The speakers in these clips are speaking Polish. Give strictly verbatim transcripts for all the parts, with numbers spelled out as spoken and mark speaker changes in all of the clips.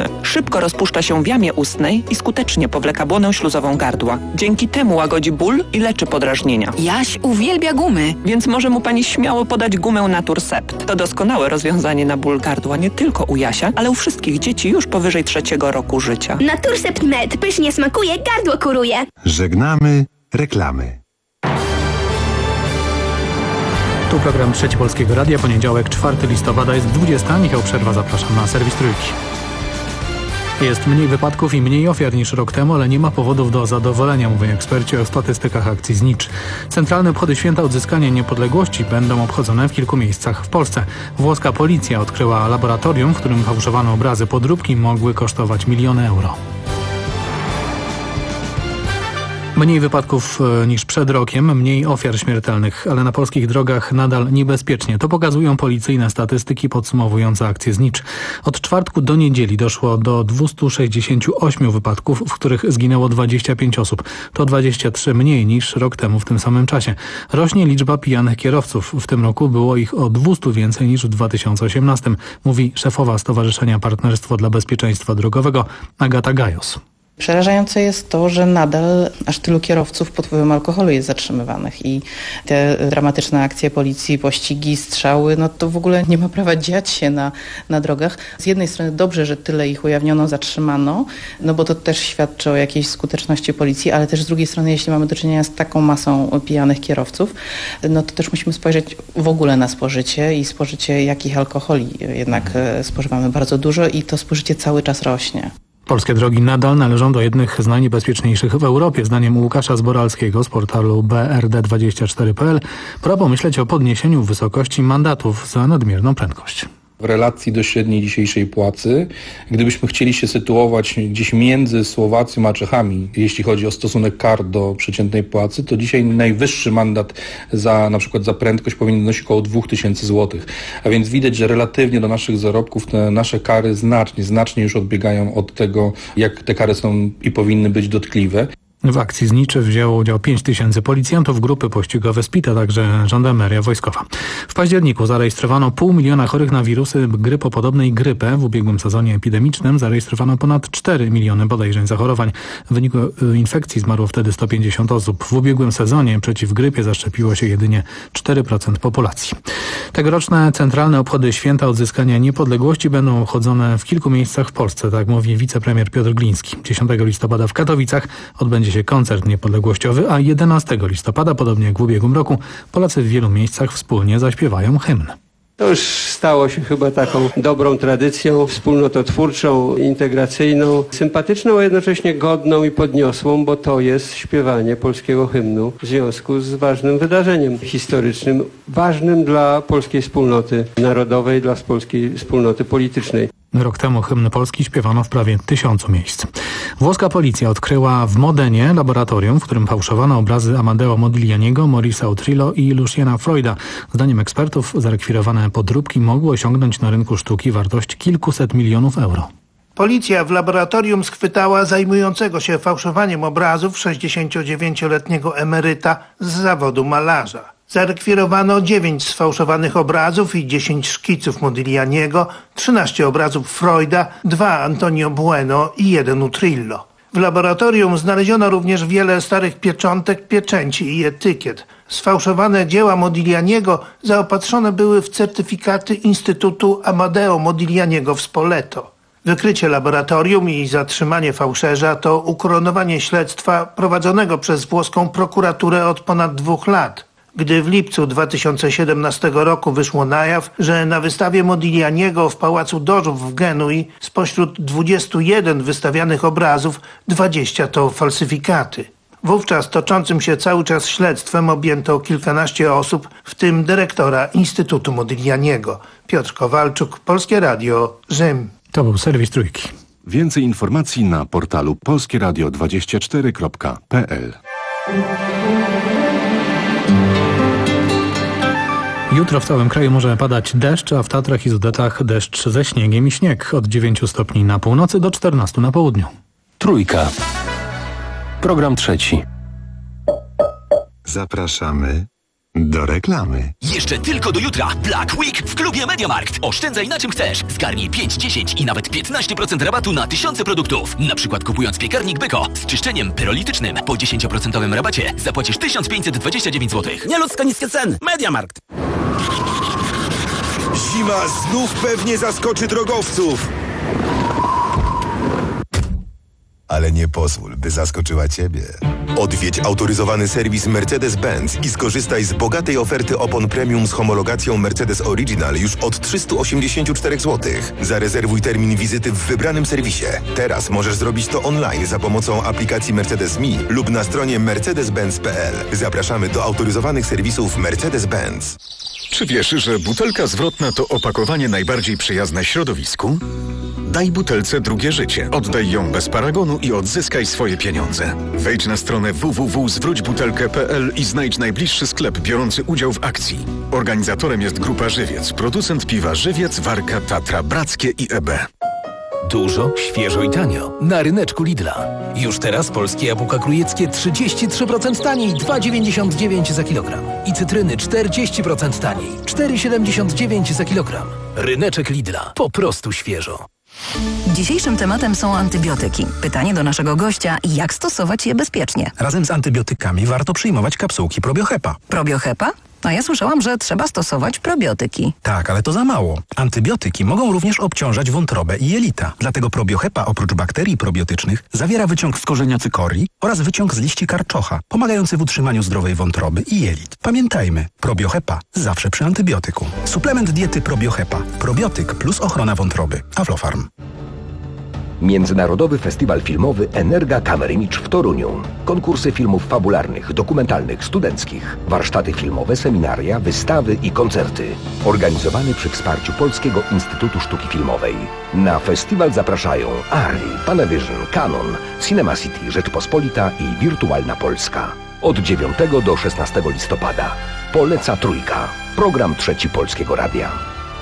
Speaker 1: ustny. Szybko rozpuszcza się w jamie ustnej i skutecznie powleka błonę śluzową gardła. Dzięki temu łagodzi ból i leczy podrażnienia.
Speaker 2: Jaś uwielbia gumy.
Speaker 1: Więc może mu pani śmiało podać gumę Naturcept. To doskonałe rozwiązanie na ból gardła nie tylko u Jasia, ale u wszystkich dzieci już powyżej trzeciego roku życia.
Speaker 3: Naturcept Med pysznie smakuje, gardło kuruje.
Speaker 4: Żegnamy reklamy.
Speaker 5: Tu program Trzeci Polskiego Radia, poniedziałek, czwartego listopada, jest dwudziesta. Michał Przerwa, zapraszam na serwis Trójki. Jest mniej wypadków i mniej ofiar niż rok temu, ale nie ma powodów do zadowolenia, mówią eksperci o statystykach akcji Znicz. Centralne obchody święta odzyskania niepodległości będą obchodzone w kilku miejscach w Polsce. Włoska policja odkryła laboratorium, w którym fałszowano obrazy. Podróbki mogły kosztować miliony euro. Mniej wypadków niż przed rokiem, mniej ofiar śmiertelnych, ale na polskich drogach nadal niebezpiecznie. To pokazują policyjne statystyki podsumowujące akcję Znicz. Od czwartku do niedzieli doszło do dwieście sześćdziesiąt osiem wypadków, w których zginęło dwadzieścia pięć osób. To dwadzieścia trzy mniej niż rok temu w tym samym czasie. Rośnie liczba pijanych kierowców. W tym roku było ich o dwieście więcej niż w dwa tysiące osiemnastym, mówi szefowa Stowarzyszenia Partnerstwo dla Bezpieczeństwa Drogowego Agata Gajos.
Speaker 6: Przerażające jest to, że nadal aż tylu kierowców pod wpływem alkoholu jest zatrzymywanych i te dramatyczne akcje policji, pościgi, strzały, no to w ogóle nie ma prawa dziać się na, na drogach. Z jednej strony dobrze, że tyle ich ujawniono, zatrzymano, no bo to też świadczy o jakiejś skuteczności policji, ale też z drugiej strony, jeśli mamy do czynienia z taką masą pijanych kierowców, no to też musimy spojrzeć w ogóle na spożycie i spożycie jakich alkoholi. Jednak spożywamy bardzo dużo i to spożycie cały czas rośnie.
Speaker 5: Polskie drogi nadal należą do jednych z najniebezpieczniejszych w Europie. Zdaniem Łukasza Zboralskiego z portalu B R D dwadzieścia cztery kropka p l pora pomyśleć o podniesieniu wysokości mandatów za nadmierną prędkość.
Speaker 7: W relacji do średniej dzisiejszej płacy, gdybyśmy chcieli się sytuować gdzieś między Słowacją a Czechami, jeśli chodzi o stosunek kar do przeciętnej płacy, to dzisiaj najwyższy mandat za na przykład za prędkość powinien wynosić około dwa tysiące złotych. A więc widać, że relatywnie do naszych zarobków te nasze kary znacznie, znacznie już odbiegają od tego, jak te kary są i powinny być dotkliwe.
Speaker 5: W akcji Znicz wzięło udział pięć tysięcy policjantów, grupy pościgowe SPIT, a także żandarmeria wojskowa. W październiku zarejestrowano pół miliona chorych na wirusy grypopodobne i grypę. W ubiegłym sezonie epidemicznym zarejestrowano ponad cztery miliony podejrzeń zachorowań. W wyniku infekcji zmarło wtedy sto pięćdziesiąt osób. W ubiegłym sezonie przeciw grypie zaszczepiło się jedynie cztery procent populacji. Tegoroczne centralne obchody święta odzyskania niepodległości będą obchodzone w kilku miejscach w Polsce, tak mówi wicepremier Piotr Gliński. dziesiątego listopada w Katowicach odbędzie się koncert niepodległościowy, a jedenastego listopada, podobnie jak w ubiegłym roku, Polacy w wielu miejscach wspólnie zaśpiewają hymn.
Speaker 8: To już stało się chyba taką dobrą tradycją, wspólnototwórczą, integracyjną, sympatyczną, a jednocześnie godną i podniosłą, bo to jest śpiewanie polskiego hymnu w związku z ważnym wydarzeniem historycznym, ważnym dla polskiej wspólnoty narodowej, dla polskiej wspólnoty politycznej.
Speaker 5: Rok temu hymn polski śpiewano w prawie tysiącu miejsc. Włoska policja odkryła w Modenie laboratorium, w którym fałszowano obrazy Amadeo Modiglianiego, Maurice'a Utrillo i Luciana Freuda. Zdaniem ekspertów zarekwirowane podróbki mogły osiągnąć na rynku sztuki wartość kilkuset milionów euro.
Speaker 9: Policja w laboratorium schwytała zajmującego się fałszowaniem obrazów sześćdziesięciodziewięcioletniego emeryta z zawodu malarza. Zarekwirowano dziewięć sfałszowanych obrazów i dziesięć szkiców Modiglianiego, trzynaście obrazów Freuda, dwa Antonio Bueno i jeden Utrillo. W laboratorium znaleziono również wiele starych pieczątek, pieczęci i etykiet. Sfałszowane dzieła Modiglianiego zaopatrzone były w certyfikaty Instytutu Amadeo Modiglianiego w Spoleto. Wykrycie laboratorium i zatrzymanie fałszerza to ukoronowanie śledztwa prowadzonego przez włoską prokuraturę od ponad dwóch lat. Gdy w lipcu dwa tysiące siedemnastego roku wyszło na jaw, że na wystawie Modiglianiego w Pałacu Dożów w Genui spośród dwudziestu jeden wystawianych obrazów dwadzieścia to falsyfikaty. Wówczas toczącym się cały czas śledztwem objęto kilkanaście osób, w tym dyrektora Instytutu Modiglianiego. Piotr Kowalczuk, Polskie Radio, Rzym.
Speaker 5: To był serwis Trójki.
Speaker 4: Więcej informacji na portalu polskie radio dwadzieścia cztery kropka p l.
Speaker 5: Jutro w całym kraju może padać deszcz, a w Tatrach i Sudetach deszcz ze śniegiem i śnieg. Od dziewięciu stopni na północy do czternastu na południu.
Speaker 10: Trójka. Program trzeci.
Speaker 4: Zapraszamy Do reklamy.
Speaker 2: Jeszcze tylko do jutra Black Week w klubie MediaMarkt. Oszczędzaj na czym chcesz. Zgarnij pięć, dziesięć i nawet piętnaście procent rabatu na tysiące produktów. Na przykład kupując piekarnik Beko z czyszczeniem pyrolitycznym po dziesięć procent rabacie zapłacisz tysiąc pięćset dwadzieścia dziewięć złotych.
Speaker 10: Nieludzko niskie ceny. MediaMarkt.
Speaker 11: Zima znów pewnie zaskoczy drogowców. Ale nie pozwól, by zaskoczyła Ciebie. Odwiedź autoryzowany serwis Mercedes-Benz i skorzystaj z bogatej oferty opon premium z homologacją Mercedes Original już od trzysta osiemdziesiąt cztery złotych. Zarezerwuj termin wizyty w wybranym serwisie. Teraz możesz zrobić to online za pomocą aplikacji Mercedes Me lub na stronie mercedes benz kropka p l. Zapraszamy do autoryzowanych serwisów Mercedes-Benz.
Speaker 12: Czy wiesz, że butelka zwrotna to opakowanie najbardziej przyjazne środowisku? Daj butelce drugie życie. Oddaj ją bez paragonu i odzyskaj swoje pieniądze. Wejdź na stronę w w w kropka zwróć butelkę kropka p l i znajdź najbliższy sklep biorący udział w akcji. Organizatorem jest Grupa Żywiec, producent piwa Żywiec, Warka, Tatra, Brackie i E B.
Speaker 13: Dużo, świeżo i tanio. Na ryneczku Lidla. Już teraz polskie jabłka krujeckie trzydzieści trzy procent taniej, dwa dziewięćdziesiąt dziewięć za kilogram. I cytryny czterdzieści procent taniej, cztery siedemdziesiąt dziewięć za kilogram. Ryneczek Lidla. Po prostu świeżo.
Speaker 14: Dzisiejszym tematem są antybiotyki. Pytanie do naszego gościa, jak stosować je bezpiecznie?
Speaker 15: Razem z antybiotykami warto przyjmować kapsułki Probiohepa.
Speaker 14: Probiohepa? A ja słyszałam, że trzeba stosować probiotyki.
Speaker 15: Tak, ale to za mało. Antybiotyki mogą również obciążać wątrobę i jelita. Dlatego Probiohepa oprócz bakterii probiotycznych zawiera wyciąg z korzenia cykorii oraz wyciąg z liści karczocha, pomagający w utrzymaniu zdrowej wątroby i jelit. Pamiętajmy, Probiohepa zawsze przy antybiotyku. Suplement diety Probiohepa. Probiotyk plus ochrona wątroby. Aflofarm.
Speaker 16: Międzynarodowy Festiwal Filmowy Energa Kamerimicz w Toruniu. Konkursy filmów fabularnych, dokumentalnych, studenckich, warsztaty filmowe, seminaria, wystawy i koncerty. Organizowany przy wsparciu Polskiego Instytutu Sztuki Filmowej. Na festiwal zapraszają Ari, Panavision, Canon, Cinema City, Rzeczpospolita i Wirtualna Polska. Od dziewiątego do szesnastego listopada. Poleca Trójka. Program Trzeci Polskiego Radia.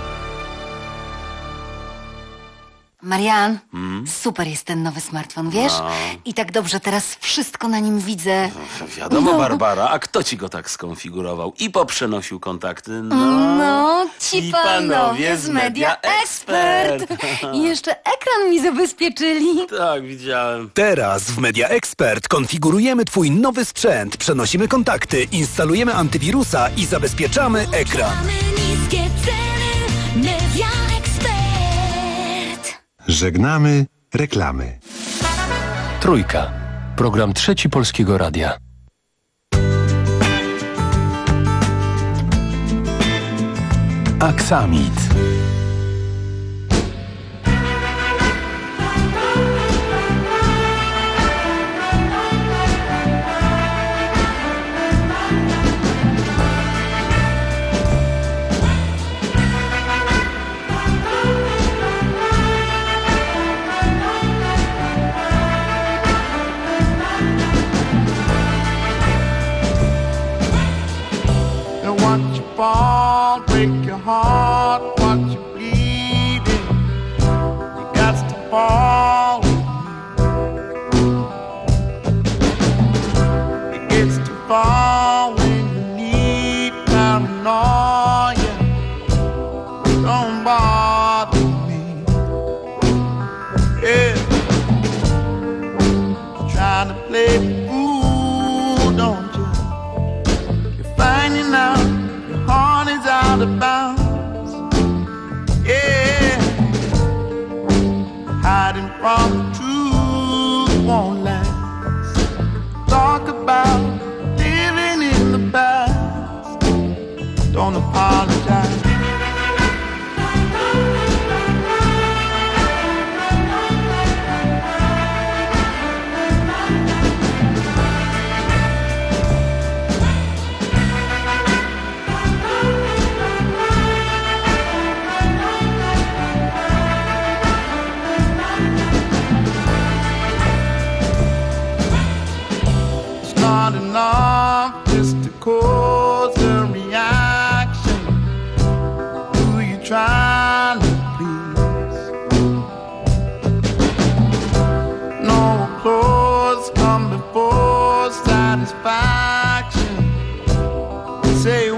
Speaker 17: Marian, hmm? super jest ten nowy smartfon, wiesz? No. I tak dobrze teraz wszystko na nim widzę.
Speaker 10: Wiadomo, no. Barbara, a kto ci go tak skonfigurował i poprzenosił kontakty? No,
Speaker 17: no ci, ci panowie z Media Expert. I jeszcze ekran mi zabezpieczyli.
Speaker 10: Tak, widziałem.
Speaker 18: Teraz w Media Expert konfigurujemy twój nowy sprzęt, przenosimy kontakty, instalujemy antywirusa i zabezpieczamy ekran.
Speaker 19: Niskie ceny, Media Expert.
Speaker 4: Żegnamy reklamy.
Speaker 13: Trójka. Program Trzeci Polskiego Radia. Aksamit.
Speaker 20: Fall, break your heart, watch you bleeding. You got to fall. It gets to fall when you need paranoia. Don't bother me. Yeah. Trying to play the fool, don't you? You're finding out heart is out of bounds, yeah. Hiding from the truth won't last. Talk about living in the past. Don't apologize. Not enough just to cause a reaction. Who you trying to please? No applause come before satisfaction. Say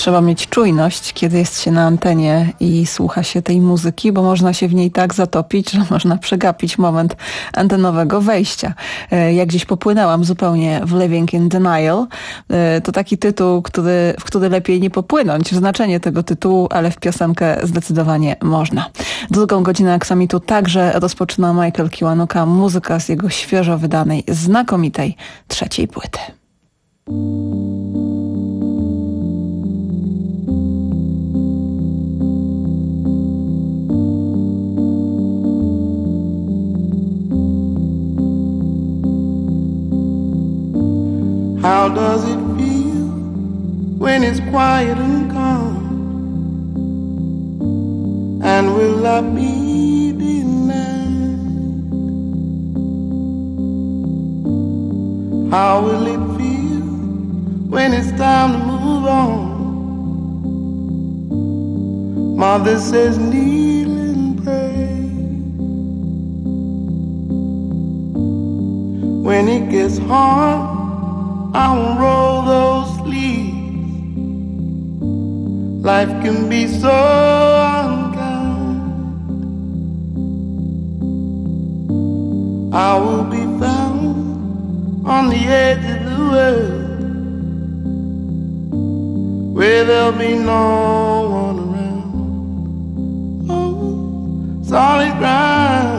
Speaker 21: trzeba mieć czujność, kiedy jest się na antenie i słucha się tej muzyki, bo można się w niej tak zatopić, że można przegapić moment antenowego wejścia. Ja gdzieś popłynęłam zupełnie w Living in Denial. To taki tytuł, który, w który lepiej nie popłynąć. Znaczenie tego tytułu, ale w piosenkę zdecydowanie można. Drugą godzinę Aksamitu także rozpoczyna Michael Kiwanuka, muzyka z jego świeżo wydanej, znakomitej trzeciej płyty.
Speaker 20: How does it feel when it's quiet and calm? And will I be denied? How will it feel when it's time to move on? Mother says kneel and pray. When it gets hard, I won't roll those sleeves. Life can be so unkind. I will be found on the edge of the world, where there'll be no one around. Oh, solid ground.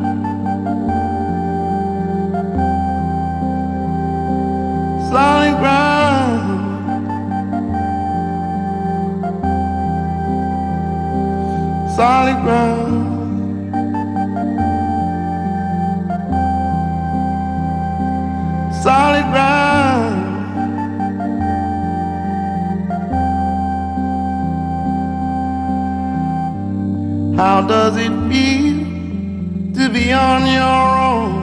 Speaker 20: Solid ground, solid ground, solid ground. How does it feel to be on your own?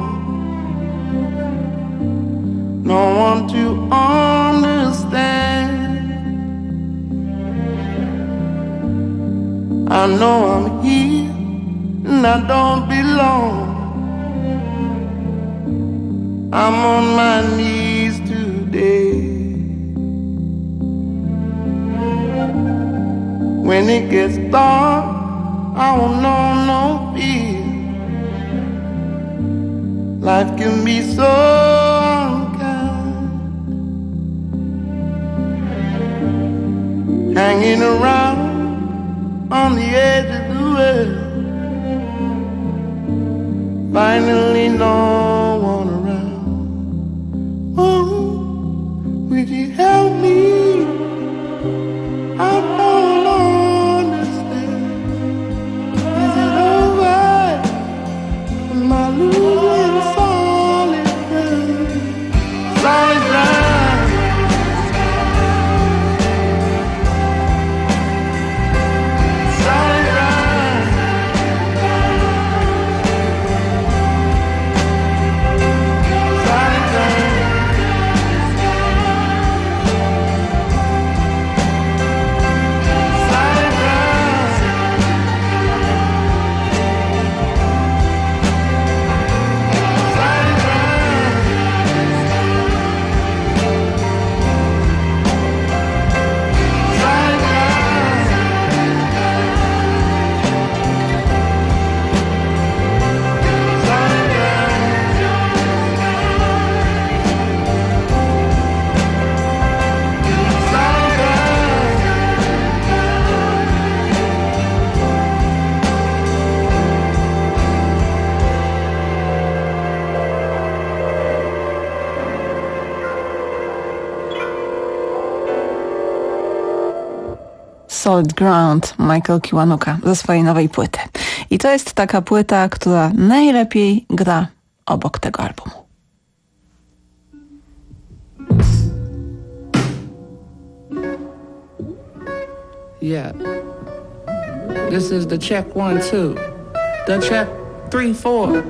Speaker 20: No one to understand. I know I'm here and I don't belong. I'm on my knees today. When it gets dark, I won't know no fear. Life can be so hanging around on the edge of the world. Finally no one around. Oh, would you help me? I don't understand. Is it over? Am I losing solid ground? Solid ground.
Speaker 21: Solid Ground Michael Kiwanuka ze swojej nowej płyty. I to jest taka płyta, która najlepiej gra obok tego albumu.
Speaker 22: Yeah. This is the check one, two. The check three, four.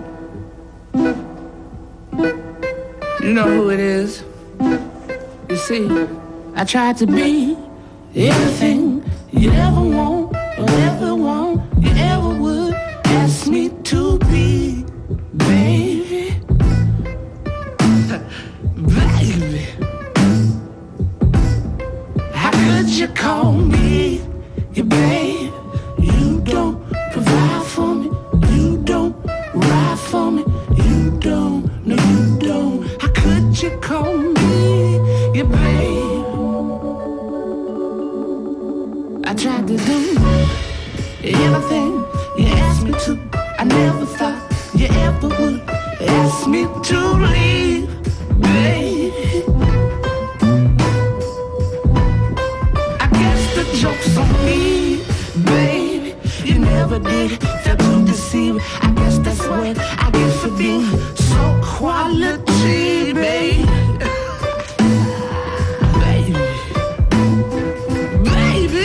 Speaker 22: You know who it is. You see, I tried to be everything you ever want, or ever want, you ever would ask me to be, baby. Baby. How could you call me your babe? You don't provide for me. You don't ride for me. You don't, no you don't. How could you call me your babe? I tried to do everything you asked me to. I never thought you ever would ask me to leave, babe. I guess the joke's on me, baby. You never did fail to deceive. I guess that's what I get for being so quality, babe. Baby, baby,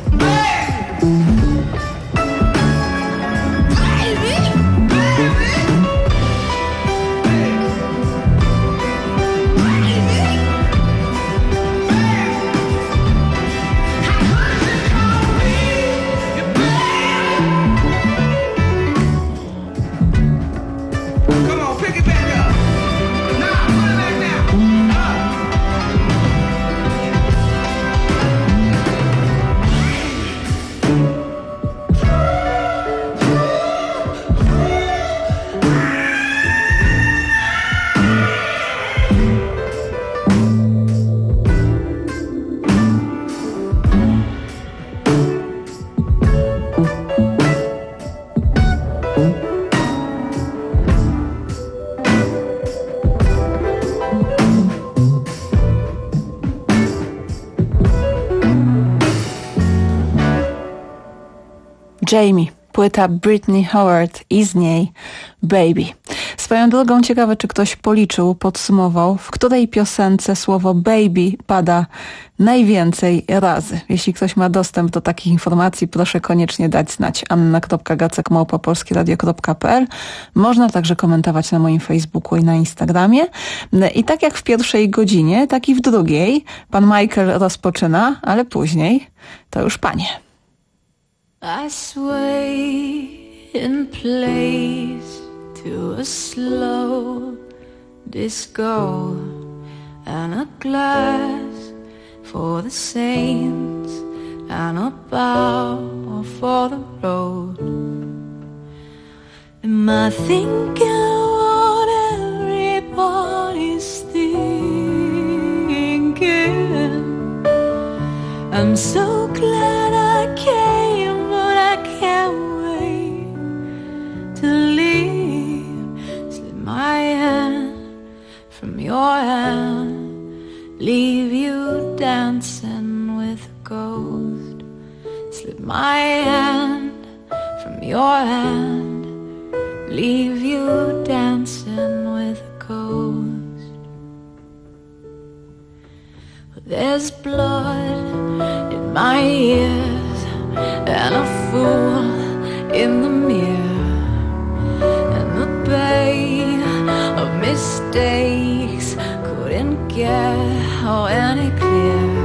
Speaker 21: Jamie, płyta Britney Howard i z niej Baby. Swoją drogą ciekawe, czy ktoś policzył, podsumował, w której piosence słowo baby pada najwięcej razy. Jeśli ktoś ma dostęp do takich informacji, proszę koniecznie dać znać. anna kropka gacek małpa polskieradio kropka p l. Można także komentować na moim Facebooku i na Instagramie. I tak jak w pierwszej godzinie, tak i w drugiej. Pan Michael rozpoczyna, ale później to już panie.
Speaker 19: I sway in place to a slow disco and a glass for the saints and a bow for the road. Am I thinking what everybody's thinking? I'm so glad I came, but I can't wait to leave. Slip my hand from your hand, leave you dancing with a ghost. Slip my hand from your hand, leave you dancing with a ghost. There's blood in my ears and a fool in the mirror, and the pain of mistakes couldn't get any clearer.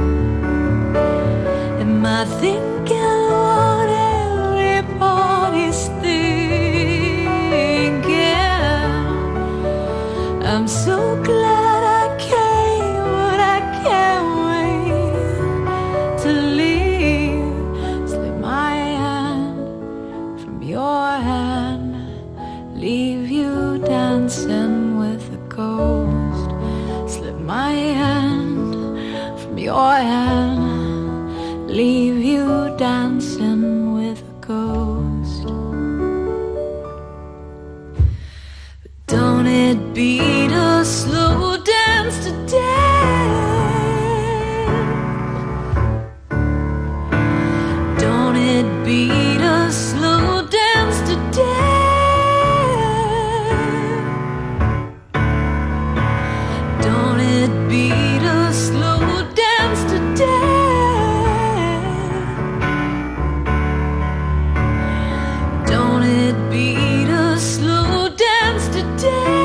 Speaker 19: Am I thinking what everybody's thinking? I'm so glad I came, but I can't wait to leave. Slip my hand from your hand, leave you dancing with a ghost. Slip my hand from your hand, leave you dancing with a ghost. But don't it beat a slow dance today? Don't it beat a slow dance today? Don't it beat a slow dance today? Don't it beat a slow dance today?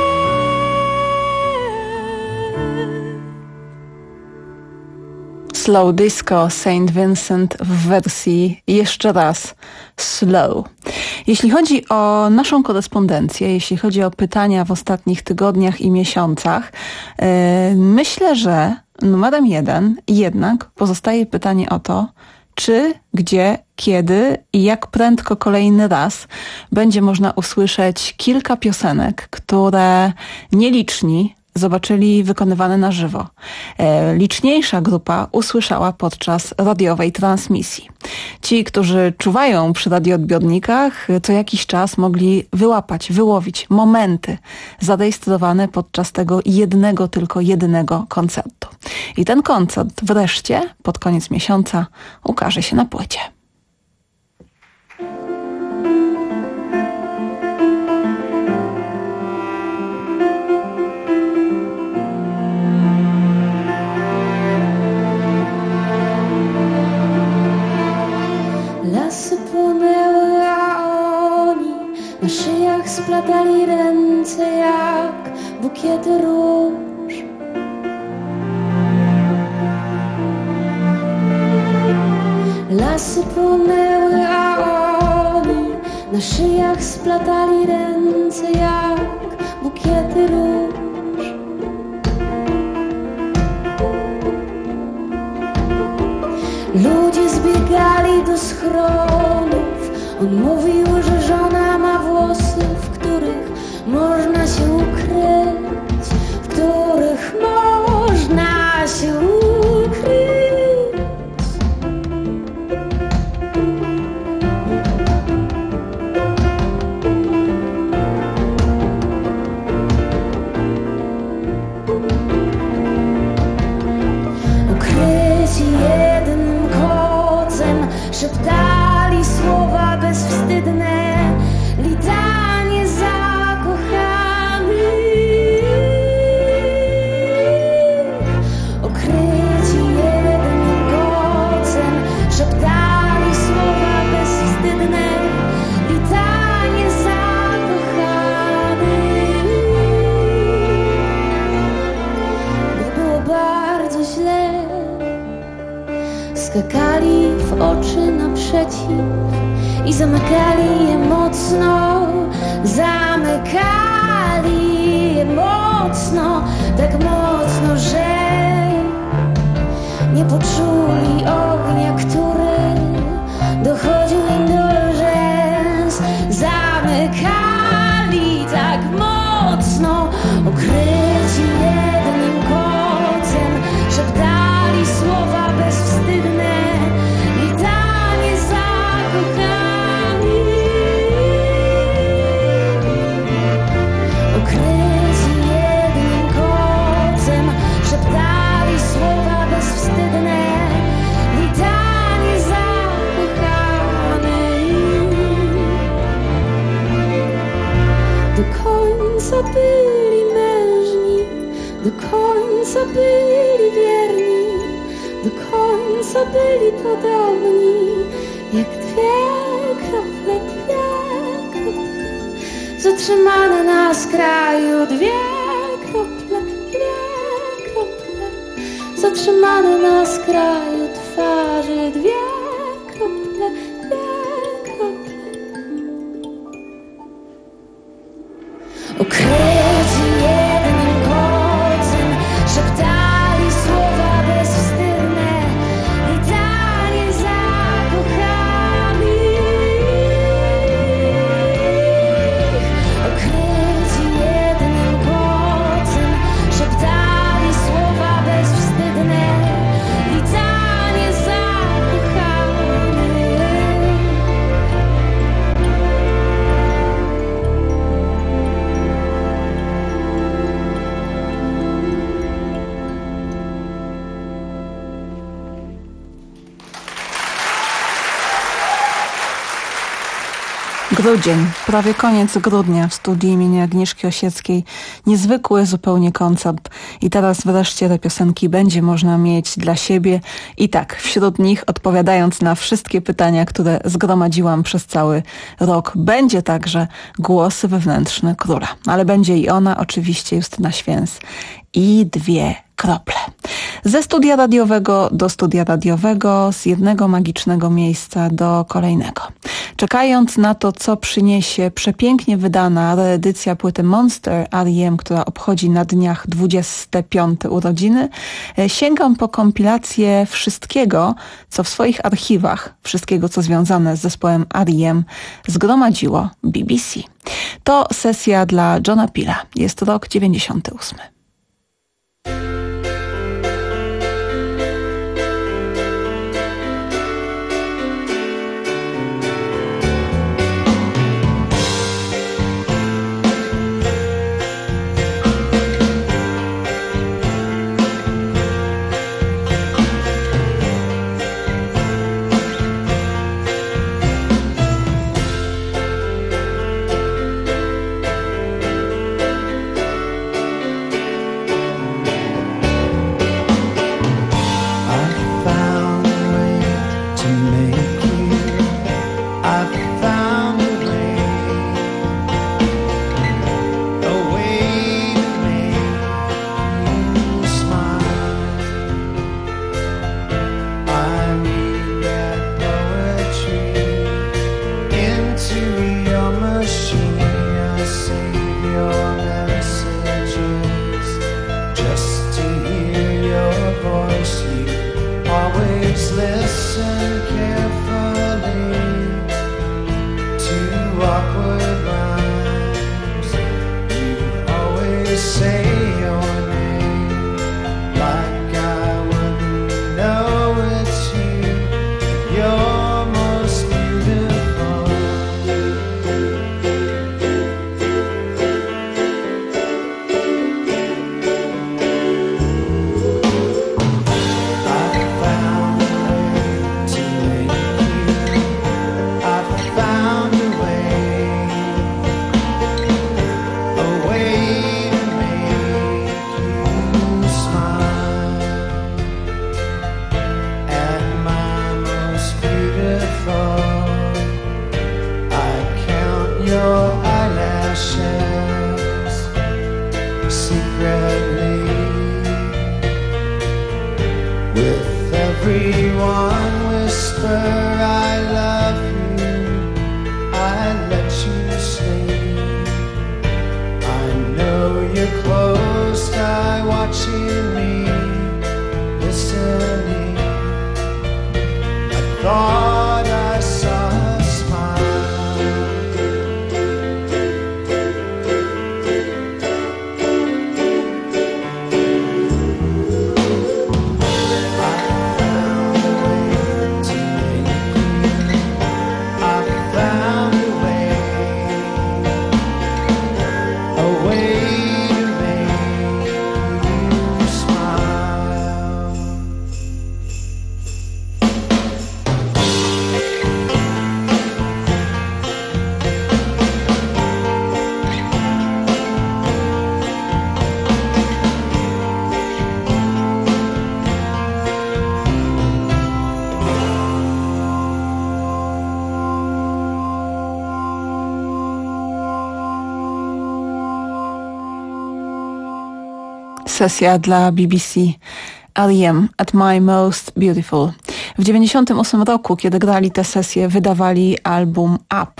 Speaker 21: Slow Disco Saint Vincent w wersji jeszcze raz slow. Jeśli chodzi o naszą korespondencję, jeśli chodzi o pytania w ostatnich tygodniach i miesiącach, yy, myślę, że numerem jeden jednak pozostaje pytanie o to, czy, gdzie, kiedy i jak prędko kolejny raz będzie można usłyszeć kilka piosenek, które nieliczni zobaczyli wykonywane na żywo. E, liczniejsza grupa usłyszała podczas radiowej transmisji. Ci, którzy czuwają przy radioodbiornikach, co jakiś czas mogli wyłapać, wyłowić momenty zarejestrowane podczas tego jednego, tylko jedynego koncertu. I ten koncert wreszcie pod koniec miesiąca ukaże się na płycie.
Speaker 19: Lasy płonęły, a oni na szyjach splatali ręce jak bukiety róż. Lasy płonęły, a oni na szyjach splatali ręce jak bukiety róż. Ludzie zbiegali do schronów. On mówił, że żona ma włosy, w których można się ukryć, w których można się ukryć. Ukryci jednym kocem szeptali słowa bezwstydne, litanie zakochanych. Ukryci jednym kocem szeptali słowa bezwstydne, litanie zakochanych. Gdy było bardzo źle, skakali w oczy naprzeciw i zamykali je mocno, zamykali je mocno, tak mocno, że nie poczuli ognia, który dochodził im do rzęs. Zamykali tak mocno, ukryci jednym kocem, szeptali słowa bezwstydne, litanie zakochanych. Ukryci jednym kocem, szeptali słowa bezwstydne, litanie zakochanych. Do końca byli mężni, do końca byli wierni, do końca byli podobni, jak dwie krople, dwie krople, zatrzymane na skraju, dwie krople, dwie krople, zatrzymane na skraju twarzy, dwie krople, dwie krople. Ukryci jednym kocem szeptali słowa bezwstydne, litanie zakochanych. Ukryci jednym kocem szeptali słowa bezwstydne, litanie zakochanych.
Speaker 21: Grudzień, prawie koniec grudnia w studiu imienia Agnieszki Osieckiej. Niezwykły zupełnie koncert. I teraz wreszcie te piosenki będzie można mieć dla siebie. I tak, wśród nich, odpowiadając na wszystkie pytania, które zgromadziłam przez cały rok, będzie także głos wewnętrzny króla. Ale będzie i ona, oczywiście Justyna Święs. I dwie krople. Ze studia radiowego do studia radiowego, z jednego magicznego miejsca do kolejnego. Czekając na to, co przyniesie przepięknie wydana reedycja płyty Monster R E M, która obchodzi na dniach dwudzieste piąte urodziny, sięgam po kompilację wszystkiego, co w swoich archiwach, wszystkiego, co związane z zespołem R E M, zgromadziło B B C. To sesja dla Johna Peela. Jest rok dziewięćdziesiąty ósmy. Sesja dla B B C. R E M at My Most Beautiful. W dziewięćdziesiątym ósmym roku, kiedy grali tę sesję, wydawali album Up.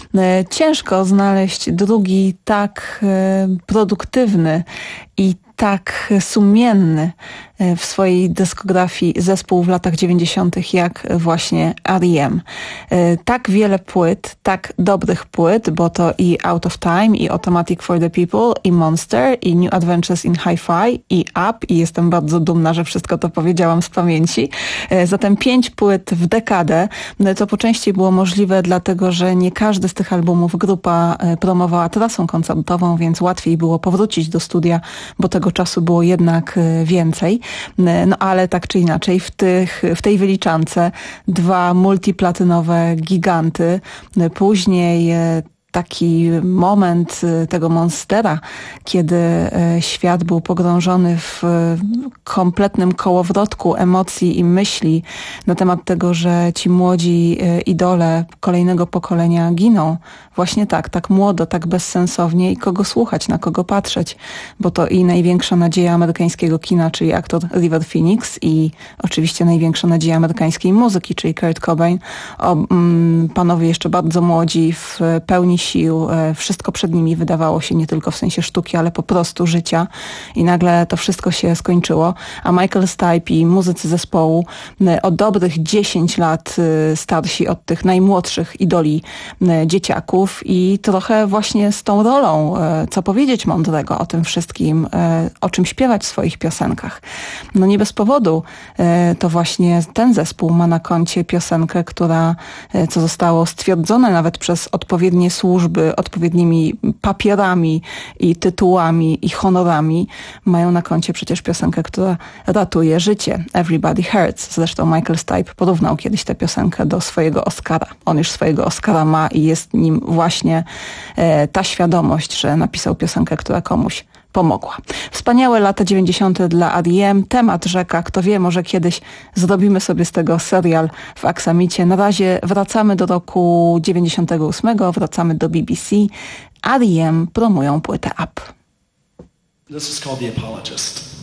Speaker 21: Ciężko znaleźć drugi tak produktywny i tak sumienny w swojej dyskografii zespół w latach dziewięćdziesiątych jak właśnie R E M. Tak wiele płyt, tak dobrych płyt, bo to i Out of Time, i Automatic for the People, i Monster, i New Adventures in Hi-Fi, i Up, i jestem bardzo dumna, że wszystko to powiedziałam z pamięci. Zatem pięć płyt w dekadę, to po części było możliwe dlatego, że nie każdy z tych albumów grupa promowała trasą koncertową, więc łatwiej było powrócić do studia, bo tego czasu było jednak więcej. No ale tak czy inaczej w, tych, w tej wyliczance dwa multiplatynowe giganty, później taki moment tego monstera, kiedy świat był pogrążony w kompletnym kołowrotku emocji i myśli na temat tego, że ci młodzi idole kolejnego pokolenia giną. Właśnie tak, tak młodo, tak bezsensownie i kogo słuchać, na kogo patrzeć, bo to i największa nadzieja amerykańskiego kina, czyli aktor River Phoenix i oczywiście największa nadzieja amerykańskiej muzyki, czyli Kurt Cobain. O, mm, panowie jeszcze bardzo młodzi, w pełni sił, wszystko przed nimi wydawało się nie tylko w sensie sztuki, ale po prostu życia i nagle to wszystko się skończyło, a Michael Stipe i muzycy zespołu o dobrych dziesięć lat starsi od tych najmłodszych idoli dzieciaków i trochę właśnie z tą rolą, co powiedzieć mądrego o tym wszystkim, o czym śpiewać w swoich piosenkach. No nie bez powodu to właśnie ten zespół ma na koncie piosenkę, która, co zostało stwierdzone nawet przez odpowiednie służby, odpowiednimi papierami i tytułami i honorami, mają na koncie przecież piosenkę, która ratuje życie. Everybody Hurts. Zresztą Michael Stipe porównał kiedyś tę piosenkę do swojego Oscara. On już swojego Oscara ma i jest nim właśnie e, ta świadomość, że napisał piosenkę, która komuś pomogła. Wspaniałe lata dziewięćdziesiąte dla R E M. Temat rzeka. Kto wie, może kiedyś zrobimy sobie z tego serial w Aksamicie. Na razie wracamy do roku dziewięćdziesiątego ósmego, wracamy do B B C. R E M promują płytę Up.
Speaker 1: This is called The Apologist.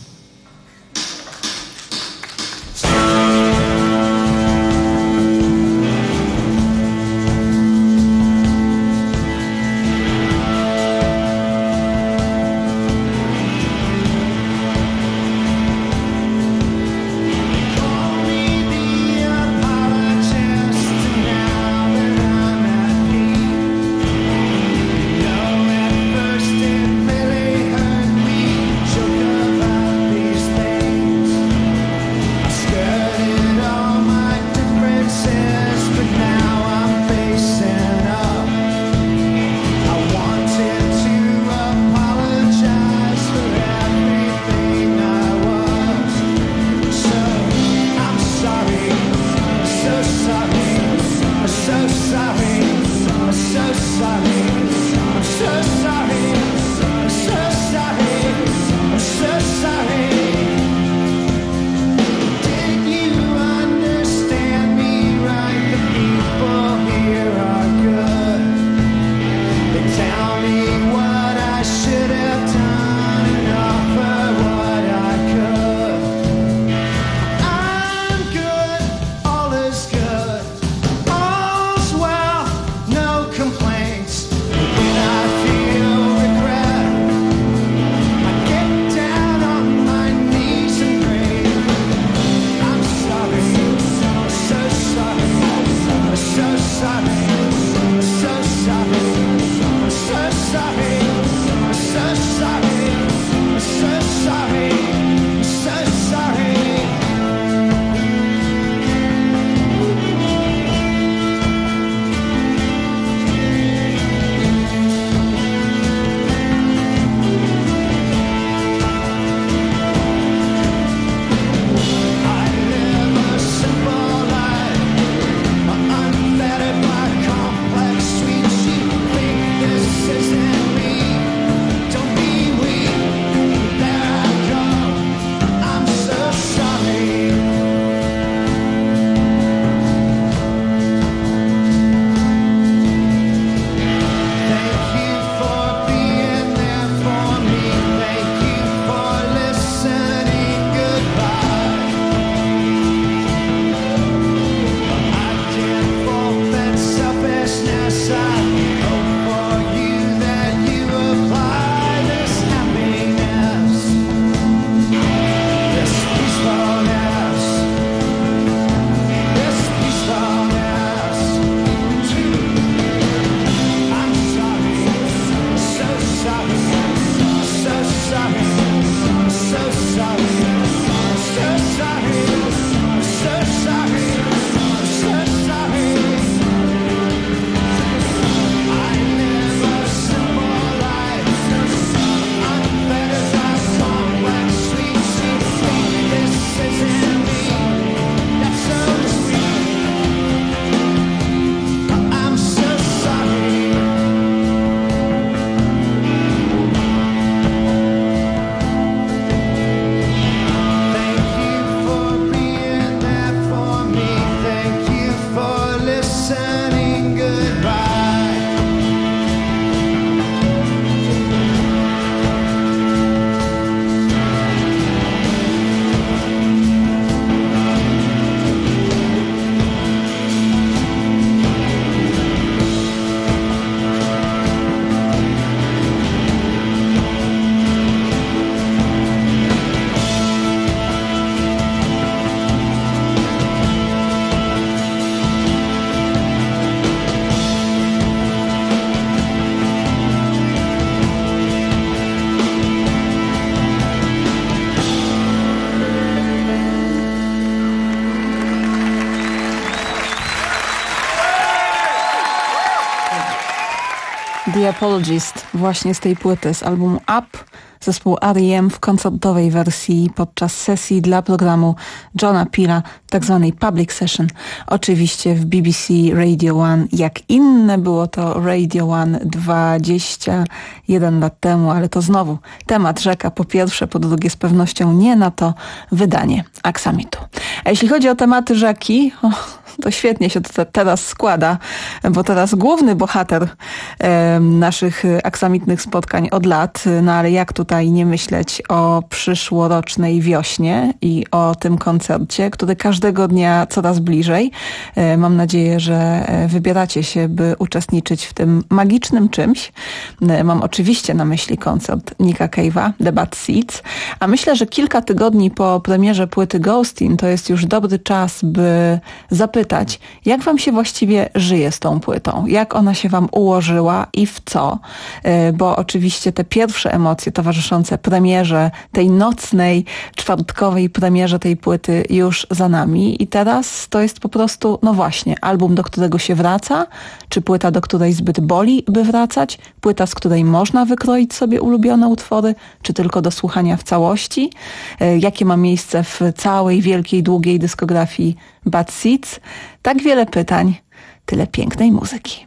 Speaker 21: The Apologist właśnie z tej płyty, z albumu Up, zespół R E M w koncertowej wersji podczas sesji dla programu Johna Peela, tak zwanej Public Session. Oczywiście w B B C Radio One, jak inne było to Radio One dwadzieścia jeden lat temu, ale to znowu temat rzeka po pierwsze, po drugie z pewnością nie na to wydanie Aksamitu. A jeśli chodzi o tematy rzeki, oh, to świetnie się to te, teraz składa, bo teraz główny bohater e, naszych aksamitnych spotkań od lat, no ale jak tutaj nie myśleć o przyszłorocznej wiośnie i o tym koncercie, który każdego dnia coraz bliżej. E, mam nadzieję, że wybieracie się, by uczestniczyć w tym magicznym czymś. E, mam oczywiście na myśli koncert Nicka Cave'a, The Bad Seeds, a myślę, że kilka tygodni po premierze płyty Ghostin to jest już dobry czas, by zapytać, jak wam się właściwie żyje z tą płytą? Jak ona się wam ułożyła i w co? Bo oczywiście te pierwsze emocje towarzyszące premierze, tej nocnej, czwartkowej premierze tej płyty już za nami i teraz to jest po prostu, no właśnie, album, do którego się wraca, czy płyta, do której zbyt boli, by wracać, płyta, z której można wykroić sobie ulubione utwory, czy tylko do słuchania w całości? Jakie ma miejsce w całej wielkiej, długiej dyskografii Bad Seeds? Tak wiele pytań, tyle pięknej muzyki.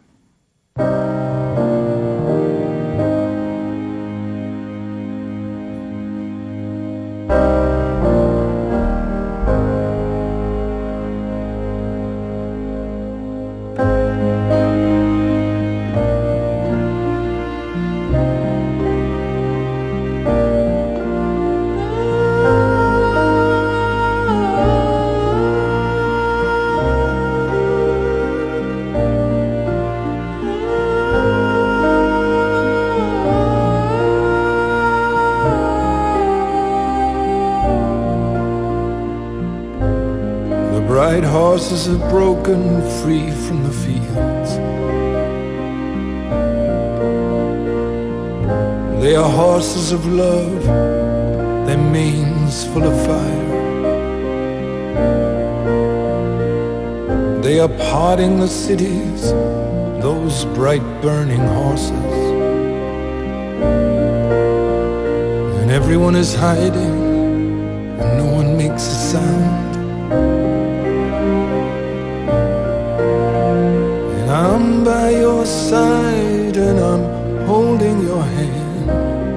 Speaker 3: Bright horses have broken free from the fields. They are horses of love, their manes full of fire. They are parting the cities, those bright burning horses. And everyone is hiding, and no one makes a sound. I'm by your side and I'm holding your hand.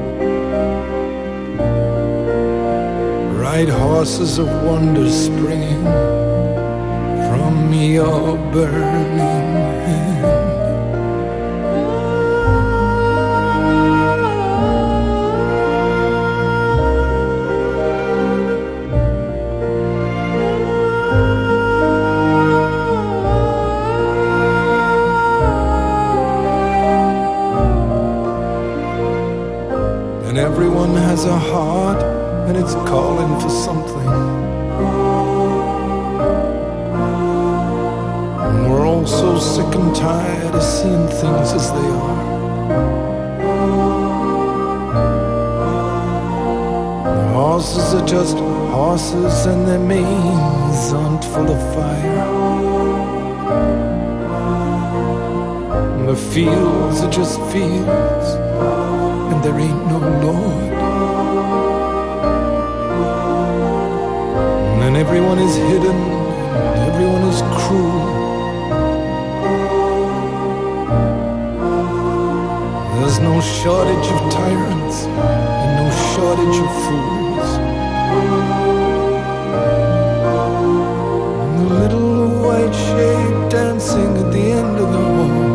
Speaker 3: Ride horses of wonder springing from your burning hand. Everyone has a heart and it's calling for something. And we're all so sick and tired of seeing things as they are. The horses are just horses and their manes aren't full of fire. And the fields are just fields, and there ain't no Lord. And everyone is hidden, and everyone is cruel. There's no shortage of tyrants, and no shortage of fools. And the little white shape dancing at the end of the hall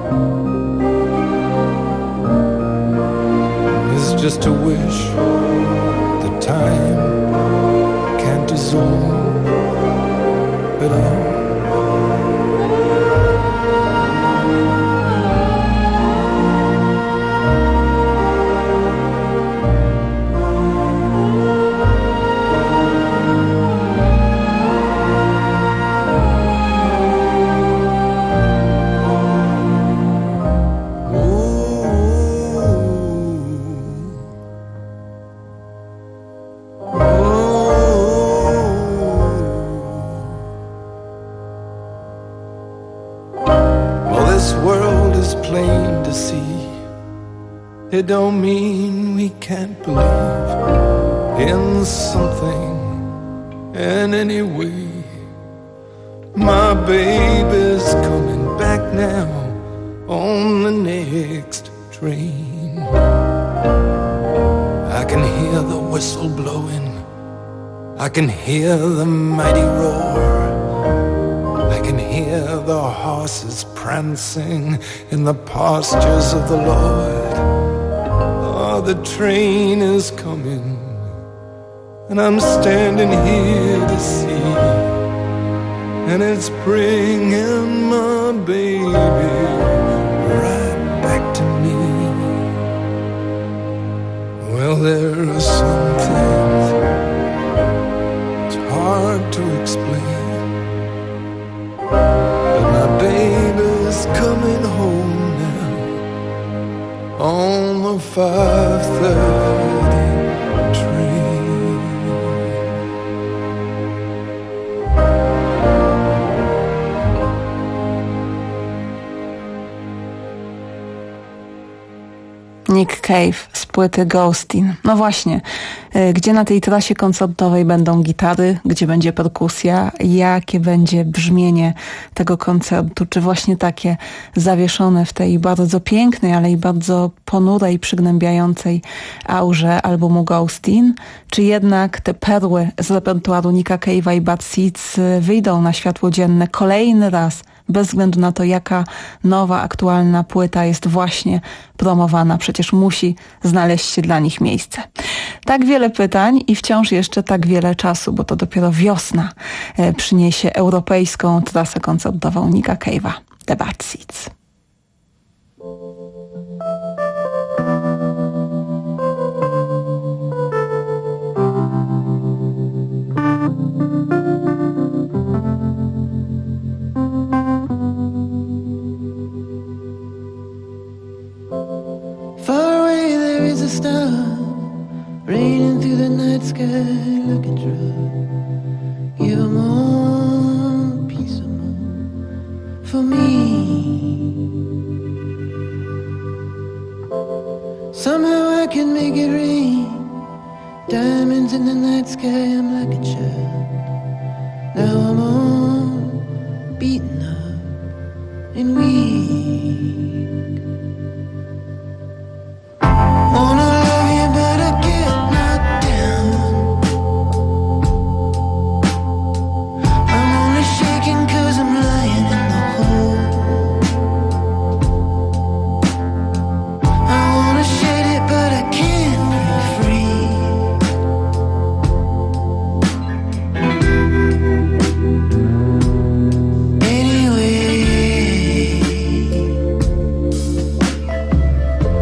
Speaker 3: just a wish that time can't dissolve at all. This world is plain to see. it don't mean we can't believe in something in any way. My baby's coming back now on the next train. I can hear the whistle blowing, I can hear the mighty roar, I can hear the horses prancing in the pastures of the Lord. Oh, the train is coming, and I'm standing here to see, and it's bringing my baby right back to me. Well, there are some things it's hard to explain, but my baby's coming home now on the five thirty train.
Speaker 21: Nick Cave z płyty Ghostin. No właśnie, gdzie na tej trasie koncertowej będą gitary, gdzie będzie perkusja, jakie będzie brzmienie tego koncertu, czy właśnie takie zawieszone w tej bardzo pięknej, ale i bardzo ponurej, przygnębiającej aurze albumu Ghostin, czy jednak te perły z repertuaru Nicka Cave'a i Bad Seeds wyjdą na światło dzienne kolejny raz, bez względu na to, jaka nowa, aktualna płyta jest właśnie promowana. Przecież musi znaleźć się dla nich miejsce. Tak wiele pytań i wciąż jeszcze tak wiele czasu, bo to dopiero wiosna przyniesie europejską trasę koncertową Nicka Cave'a, The Bad Seeds.
Speaker 22: Far away there is a star, raining through the night sky like a drug. Give 'em all peace of mind for me. Somehow I can make it rain, diamonds in the night sky, I'm like a child. Now I'm all beaten up and weak. Wanna love you but I get knocked down. I'm only shaking 'cause I'm lying in the hole. I wanna shed it but I can't break free. Anyway,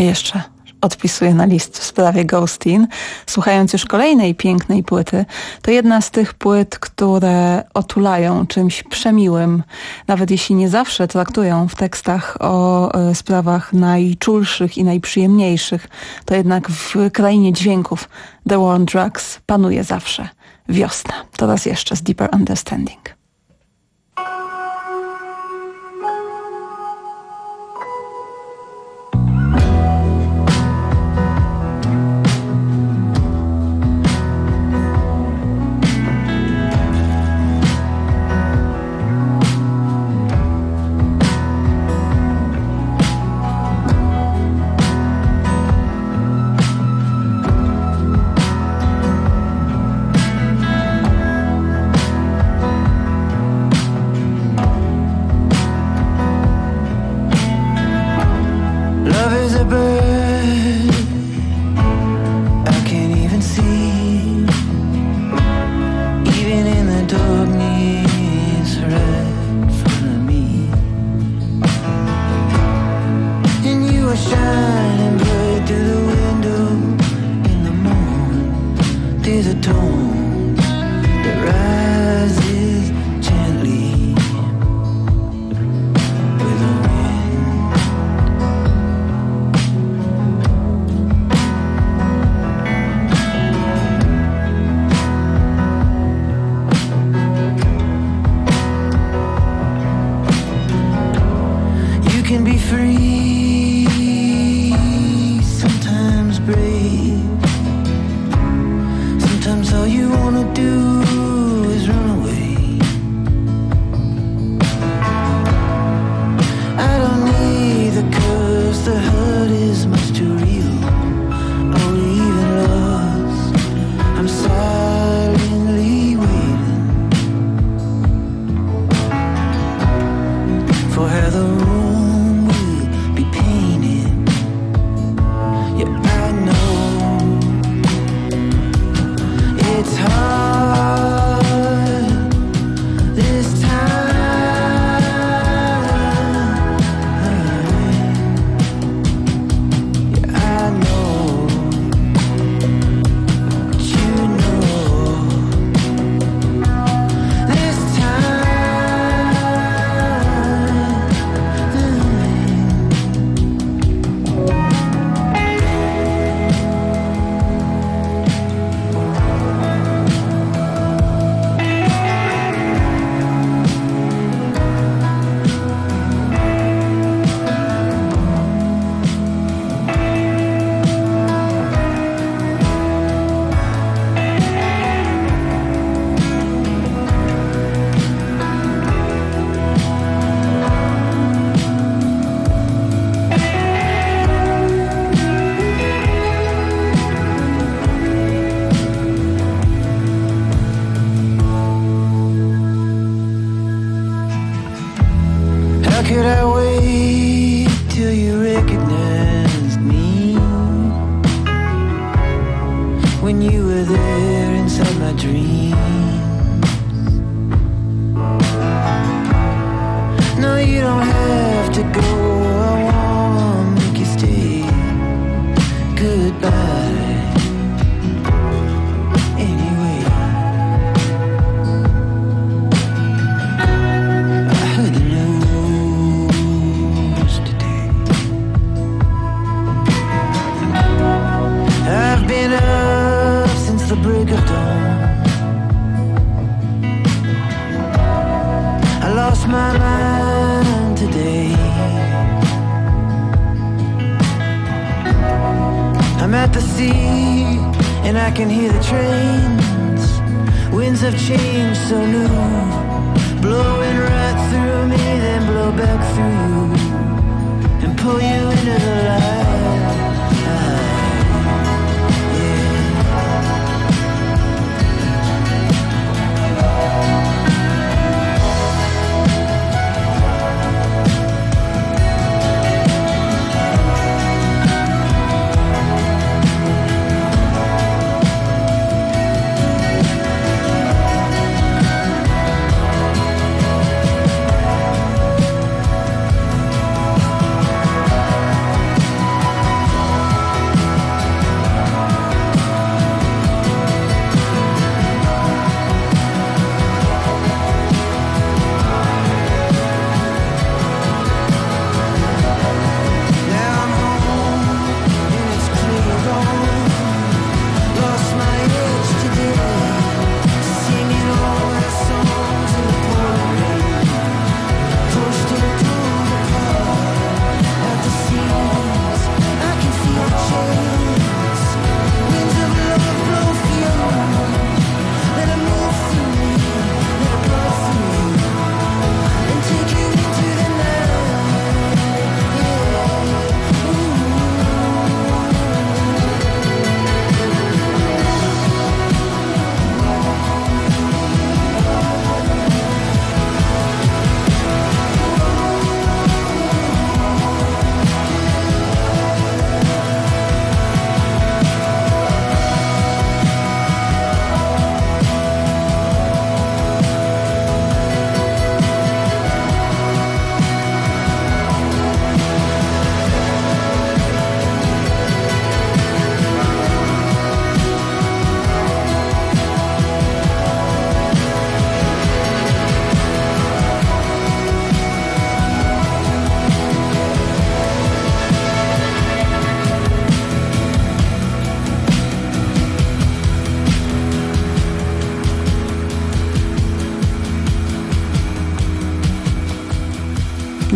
Speaker 21: Jeszcze odpisuję na list w sprawie Ghostin. Słuchając już kolejnej pięknej płyty, to jedna z tych płyt, które otulają czymś przemiłym, nawet jeśli nie zawsze traktują w tekstach o y, sprawach najczulszych i najprzyjemniejszych, to jednak w krainie dźwięków The War on Drugs panuje zawsze wiosna. To raz jeszcze z Deeper Understanding.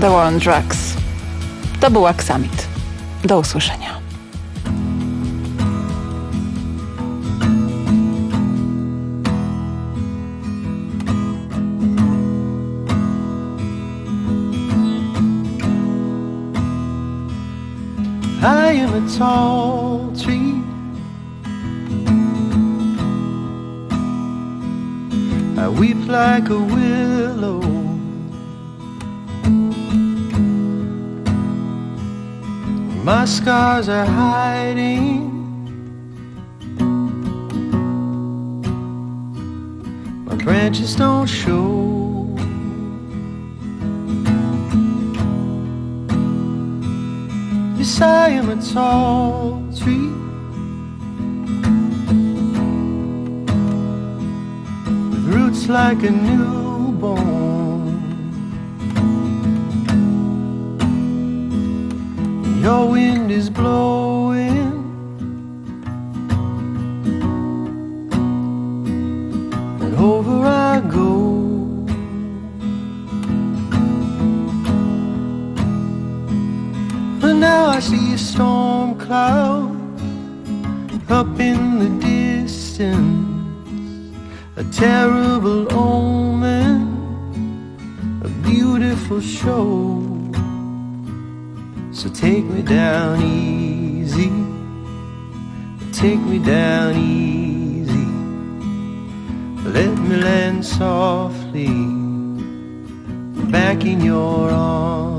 Speaker 21: The War on Drugs. To był Aksamit. Do usłyszenia.
Speaker 6: I am a tall tree. I weep like a willow. My scars are hiding. My branches don't show. Yes, I am a tall tree. With roots like a newborn. Your wind is blowing. And over I go. And now I see a storm cloud up in the distance, a terrible omen, a beautiful show. So take me down easy, take me down easy. Let me land softly back in your arms.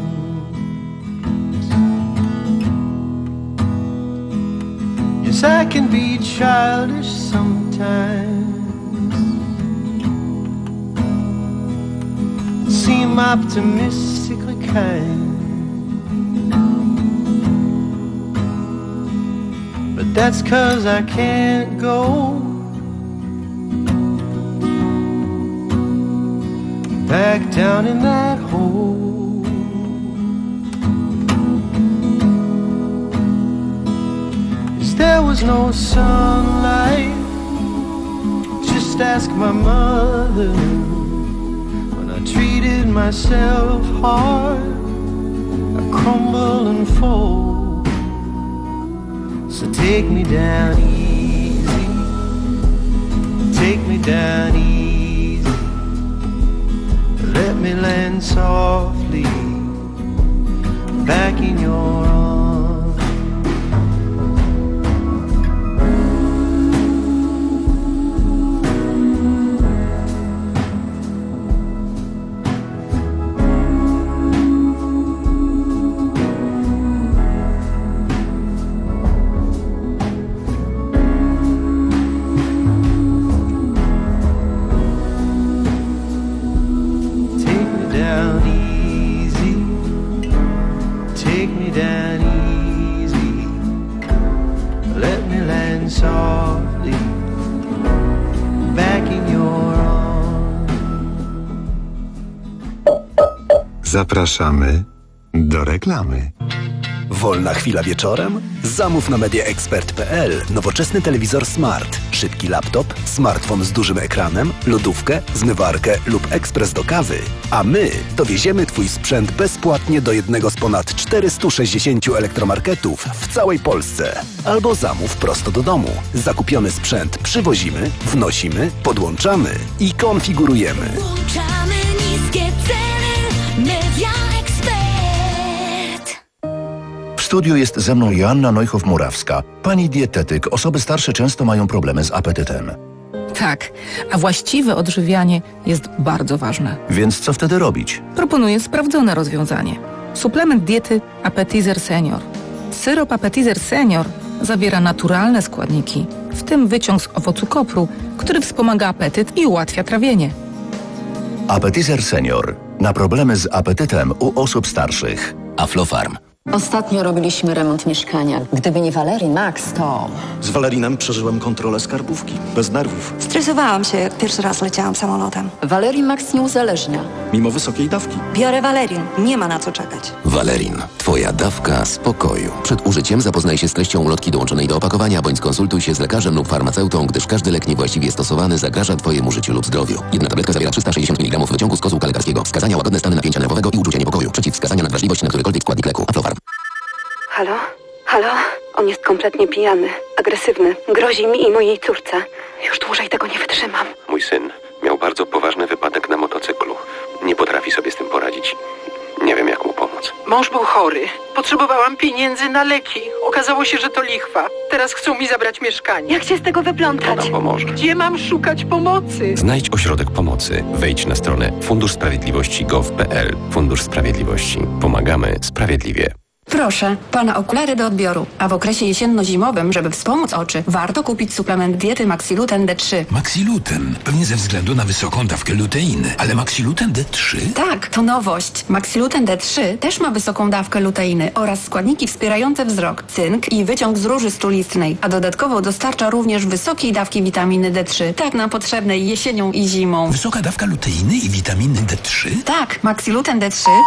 Speaker 6: Yes, I can be childish sometimes, seem optimistically kind. But that's 'cause I can't go back down in that hole. Yes, there was no sunlight, just ask my mother. When I treated myself hard, I crumble and fall. So take me down easy, take me down easy. Let me land softly back in your arms.
Speaker 4: Zapraszamy do reklamy.
Speaker 18: Wolna chwila wieczorem? Zamów na mediaexpert kropka p l nowoczesny telewizor smart, szybki laptop, smartfon z dużym ekranem, lodówkę, zmywarkę lub ekspres do kawy. A my dowieziemy Twój sprzęt bezpłatnie do jednego z ponad czterystu sześćdziesięciu elektromarketów w całej Polsce. Albo zamów prosto do domu. Zakupiony sprzęt przywozimy, wnosimy, podłączamy i konfigurujemy.
Speaker 19: Włączamy niskie ceny. Media Expert.
Speaker 7: W studiu jest ze mną Joanna Neuchow-Murawska, pani dietetyk. Osoby starsze często mają problemy z apetytem.
Speaker 23: Tak, a właściwe odżywianie jest bardzo ważne.
Speaker 7: Więc co wtedy robić?
Speaker 23: Proponuję sprawdzone rozwiązanie. Suplement diety Appetizer Senior. Syrop Appetizer Senior zawiera naturalne składniki, w tym wyciąg z owocu kopru, który wspomaga apetyt i ułatwia trawienie.
Speaker 7: Appetizer Senior. Na problemy z apetytem u osób starszych.
Speaker 2: Aflofarm.
Speaker 5: Ostatnio robiliśmy remont mieszkania. Gdyby nie Valerii Max, to...
Speaker 8: Z Valerinem przeżyłem kontrolę skarbówki. Bez nerwów.
Speaker 9: Stresowałam się, jak pierwszy raz leciałam samolotem.
Speaker 5: Valerii Max nie uzależnia.
Speaker 8: Mimo wysokiej dawki.
Speaker 9: Biorę Valerin. Nie ma na co czekać.
Speaker 24: Valerin. Twoja dawka spokoju. Przed użyciem zapoznaj się z treścią ulotki dołączonej do opakowania, bądź skonsultuj się z lekarzem lub farmaceutą, gdyż każdy lek niewłaściwie stosowany zagraża Twojemu życiu lub zdrowiu. Jedna tabletka zawiera trzysta sześćdziesiąt miligramów wyciągu z kozłka lekarskiego. Wskazania łagodne stany napięcia nerwowego i uczucia niepokoju. Przeciwwskazania na wrażliwość na którykolwiek składnik leku. Aflofarm.
Speaker 9: Halo? Halo? On jest kompletnie pijany, agresywny. Grozi mi i mojej córce. Już dłużej tego nie wytrzymam.
Speaker 25: Mój syn miał bardzo poważny wypadek na motocyklu. Nie potrafi sobie z tym poradzić. Nie wiem, jak mu pomóc.
Speaker 26: Mąż był chory. Potrzebowałam pieniędzy na leki. Okazało się, że to lichwa. Teraz chcą mi zabrać mieszkanie.
Speaker 9: Jak się z tego wyplątać?
Speaker 25: To nam pomoże.
Speaker 26: Gdzie mam szukać pomocy?
Speaker 27: Znajdź ośrodek pomocy. Wejdź na stronę fundusz sprawiedliwości kropka gov kropka pl. Fundusz Sprawiedliwości. Pomagamy sprawiedliwie.
Speaker 28: Proszę, pana okulary do odbioru. A w okresie jesienno-zimowym, żeby wspomóc oczy, warto kupić suplement diety Maxiluten D trzy.
Speaker 29: Maxiluten? Pewnie ze względu na wysoką dawkę luteiny. Ale Maxiluten D trzy?
Speaker 28: Tak, to nowość. Maxiluten D trzy też ma wysoką dawkę luteiny oraz składniki wspierające wzrok, cynk i wyciąg z róży strulistnej. A dodatkowo dostarcza również wysokiej dawki witaminy D trzy. Tak nam potrzebnej jesienią i zimą.
Speaker 29: Wysoka dawka luteiny i witaminy D trzy?
Speaker 28: Tak, Maxiluten D trzy